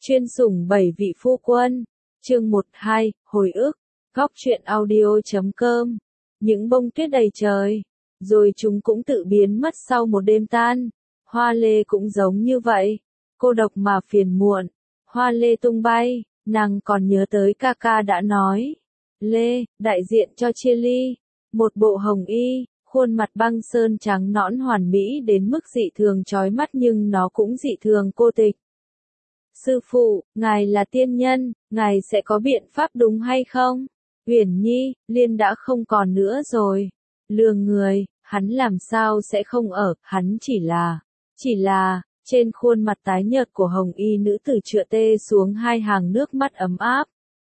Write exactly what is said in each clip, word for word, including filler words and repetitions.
Chuyên sủng bảy vị phu quân. Chương một hai, hồi ức. Góc truyện audio chấm com. Những bông tuyết đầy trời, rồi chúng cũng tự biến mất sau một đêm tan. Hoa lê cũng giống như vậy, cô độc mà phiền muộn. Hoa lê tung bay, nàng còn nhớ tới ca ca đã nói. Lê, đại diện cho chia ly. Một bộ hồng y, khuôn mặt băng sơn trắng nõn hoàn mỹ đến mức dị thường chói mắt nhưng nó cũng dị thường cô tịch. Sư phụ, ngài là tiên nhân, ngài sẽ có biện pháp đúng hay không? Uyển Nhi, Liên đã không còn nữa rồi. Lừa người, hắn làm sao sẽ không ở, hắn chỉ là, chỉ là, trên khuôn mặt tái nhợt của hồng y nữ tử trựa tê xuống hai hàng nước mắt ấm áp.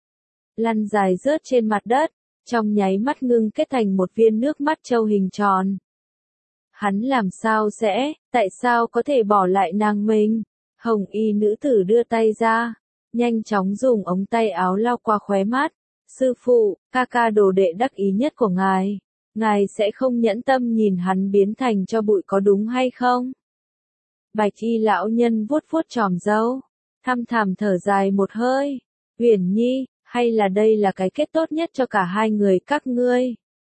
Lăn dài rớt trên mặt đất, trong nháy mắt ngưng kết thành một viên nước mắt trâu hình tròn. Hắn làm sao sẽ, tại sao có thể bỏ lại nàng mình? Hồng y nữ tử đưa tay ra, nhanh chóng dùng ống tay áo lau qua khóe mắt. Sư phụ, ca ca đồ đệ đắc ý nhất của ngài, ngài sẽ không nhẫn tâm nhìn hắn biến thành cho bụi có đúng hay không? Bạch y lão nhân vuốt vuốt chòm râu, thăm thẳm thở dài một hơi. Uyển Nhi, hay là đây là cái kết tốt nhất cho cả hai người các ngươi?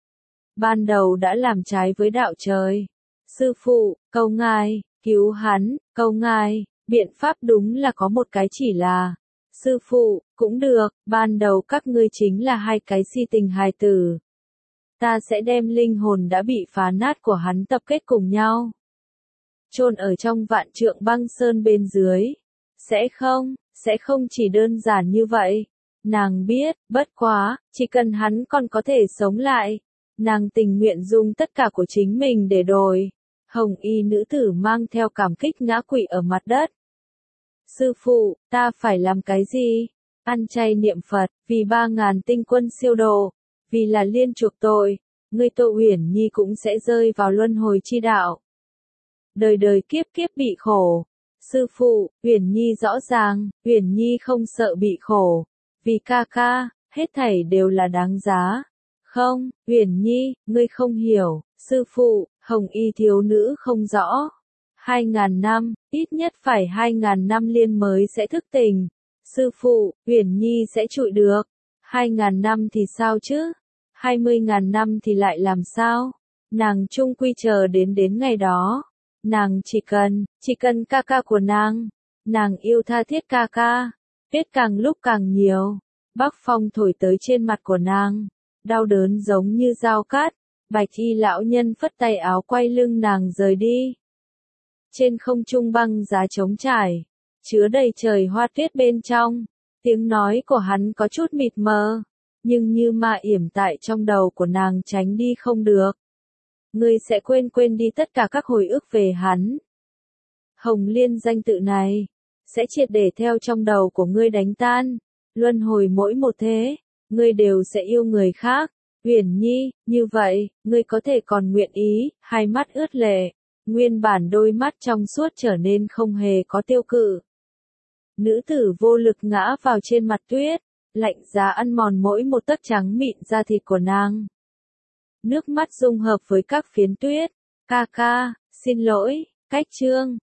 Ban đầu đã làm trái với đạo trời. Sư phụ, cầu ngài, cứu hắn, cầu ngài. Biện pháp đúng là có một cái chỉ là, sư phụ, cũng được, ban đầu các ngươi chính là hai cái si tình hài tử. Ta sẽ đem linh hồn đã bị phá nát của hắn tập kết cùng nhau, chôn ở trong vạn trượng băng sơn bên dưới. Sẽ không, sẽ không chỉ đơn giản như vậy. Nàng biết, bất quá, chỉ cần hắn còn có thể sống lại, nàng tình nguyện dùng tất cả của chính mình để đổi. Hồng y nữ tử mang theo cảm kích ngã quỵ ở mặt đất. Sư phụ, ta phải làm cái gì? Ăn chay niệm Phật, vì ba ngàn tinh quân siêu độ, vì là Liên chuộc tội, ngươi Tô Uyển Nhi cũng sẽ rơi vào luân hồi chi đạo. Đời đời kiếp kiếp bị khổ. Sư phụ, Uyển Nhi rõ ràng, Uyển Nhi không sợ bị khổ, vì ca ca, hết thảy đều là đáng giá. Không, Uyển Nhi, ngươi không hiểu, sư phụ, hồng y thiếu nữ không rõ. Hai ngàn năm, ít nhất phải hai ngàn năm Liên mới sẽ thức tỉnh. Sư phụ, Uyển Nhi sẽ trụi được. Hai ngàn năm thì sao chứ? Hai mươi ngàn năm thì lại làm sao? Nàng chung quy chờ đến đến ngày đó. Nàng chỉ cần, chỉ cần ca ca của nàng. Nàng yêu tha thiết ca ca. Tuyết càng lúc càng nhiều. Bắc phong thổi tới trên mặt của nàng. Đau đớn giống như dao cắt. Bạch y lão nhân phất tay áo quay lưng nàng rời đi. Trên không trung băng giá trống trải, chứa đầy trời hoa tuyết bên trong. Tiếng nói của hắn có chút mịt mờ, nhưng như ma yểm tại trong đầu của nàng tránh đi không được. Ngươi sẽ quên quên đi tất cả các hồi ức về hắn. Hồng Liên danh tự này, sẽ triệt để theo trong đầu của ngươi đánh tan. Luân hồi mỗi một thế, ngươi đều sẽ yêu người khác. Uyển Nhi, như vậy, ngươi có thể còn nguyện ý, hai mắt ướt lệ. Nguyên bản đôi mắt trong suốt trở nên không hề có tiêu cự. Nữ tử vô lực ngã vào trên mặt tuyết, lạnh giá ăn mòn mỗi một tấc trắng mịn da thịt của nàng. Nước mắt dung hợp với các phiến tuyết. Ca ca, xin lỗi, cách chương.